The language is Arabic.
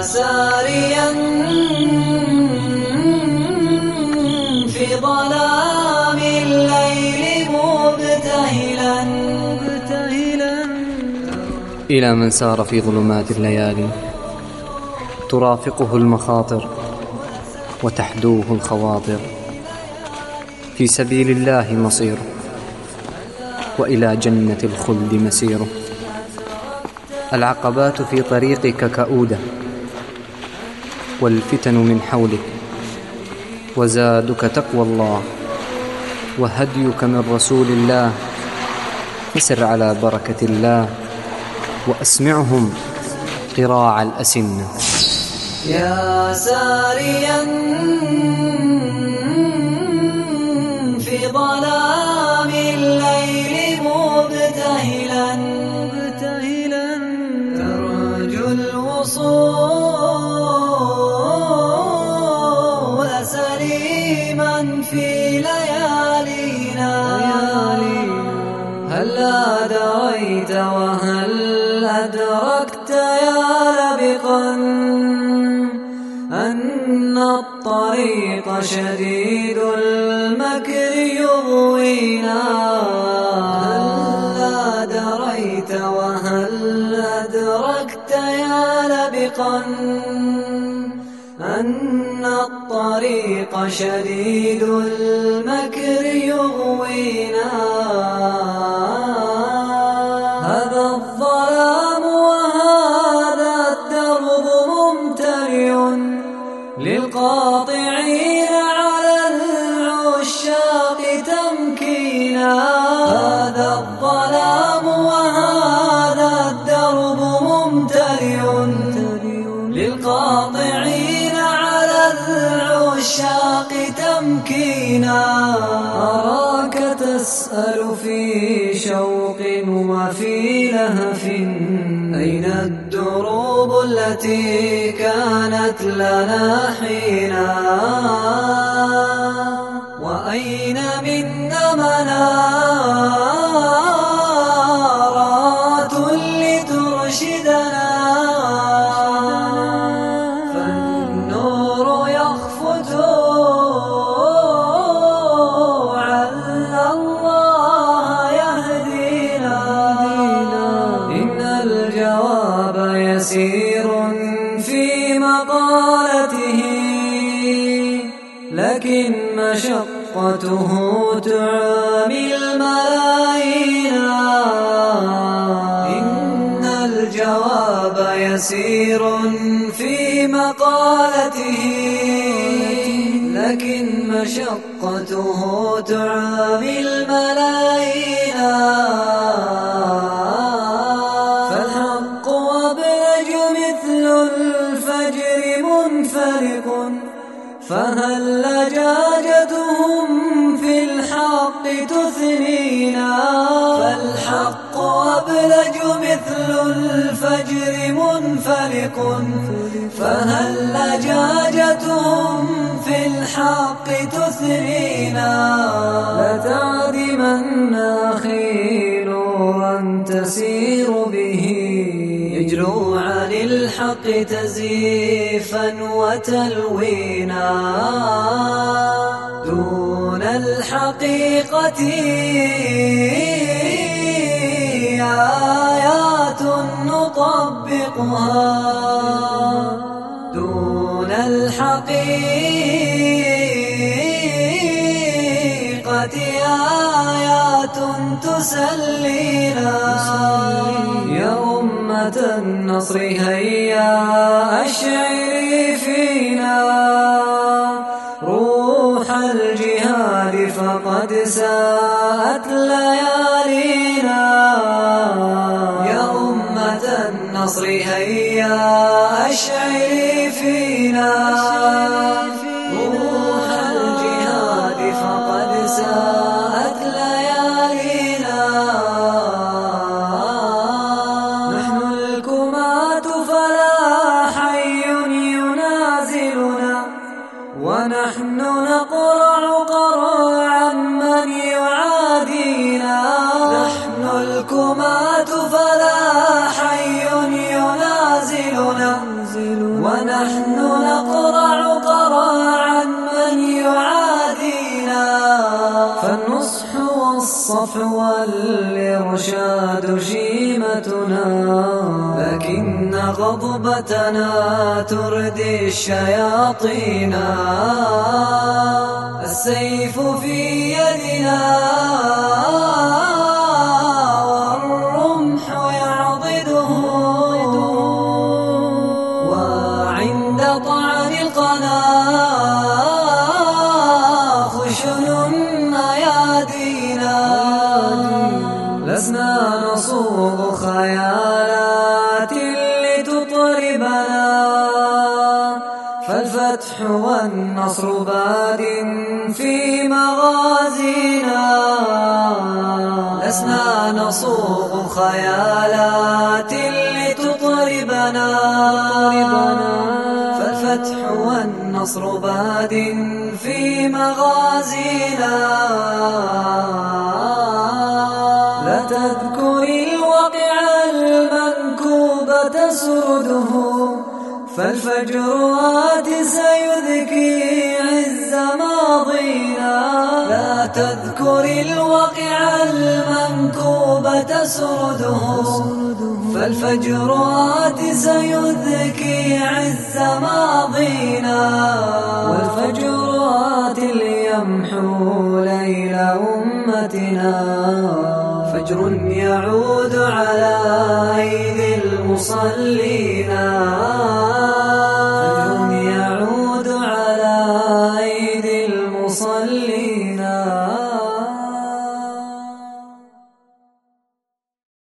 ساريا في ظلام الليل مبتهلا إلى من سار في ظلمات الليالي ترافقه المخاطر وتحدوه الخواطر، في سبيل الله مصيره وإلى جنة الخلد مسيره. العقبات في طريقك كؤودة والفتن من حولك، وزادك تقوى الله وهديك من رسول الله، فسر على بركة الله وأسمعهم قراع الأسنة. يا ساريا في ظلام الليل مبتهلا ترجو الوصول سليما في ليالينا. هل دريت وهل أدركت يا لبقا أن الطريق شديد المكر يغوينا؟ هل دريت وهل أدركت يا لبقا أن الطريق شديد المكر يغوينا؟ هذا الظلام وهذا الدرب ممتلئ للقاطعين على العشاق تمكينا. هذا الظلام وهذا الدرب ممتلئ للقاطعين على العشاق تمكينا. أراك تسأل في شوق وفي لهف أين الدروب التي كانت لنا حينا؟ وأين منا منارات لترشدنا؟ فالنور يخفت عل الله يهدينا. إن الجواب يسير في مقالته، لكن مشقته تعمي الملايين. إن الجواب يسير في مقالته، لكن مشقته تعمي الملايين. فالحق أبلج مثل الفجر منفلق، فهل لجاجتهم في الحق تثنينا؟ فالحق أبلج مثل الفجر منفلق، فهل لجاجتهم في الحق تثنينا؟ لتعدمن أخي نورا تسير به، يجلو عن الحق تزييفا وتلوينا. دون الحقيقة آيات نطبقها، دون الحقيقة آيات تسلينا. يا أمة النصر هيا أشعري فينا روح الجهاد، فقد ساءت ليالينا. يا أمة النصر هيا أشعري فينا روح الجهاد، فقد ساءت ليالينا. نحن الكماة فلا حي ينازلنا، ونحن نقرع قرعا من يعادينا. نحن الكماة فلا حي ينازلنا، فالنصح والصفح والإرشاد شيمتنا، لكن غضبتنا تردي الشياطين. السيف في يدنا والرمح يعضده، وعند طعن القنا خشن أيادينا. لسنا نصوغ خيالات لتطربنا، فالفتح والنصر باد في مغازينا. لسنا نصوغ خيالات لتطربنا، فالفتح والنصر باد في مغازينا. لا تذكري الواقع المنكوب تسرده، فالفجر آت سيذكي عز ماضينا. لا تذكري الواقع المنكوب تسرده، فالفجر آت سيذكي عز ماضينا. والفجر آت ليمحو ليل أمتنا، فجر يعود على أيدي المصلين.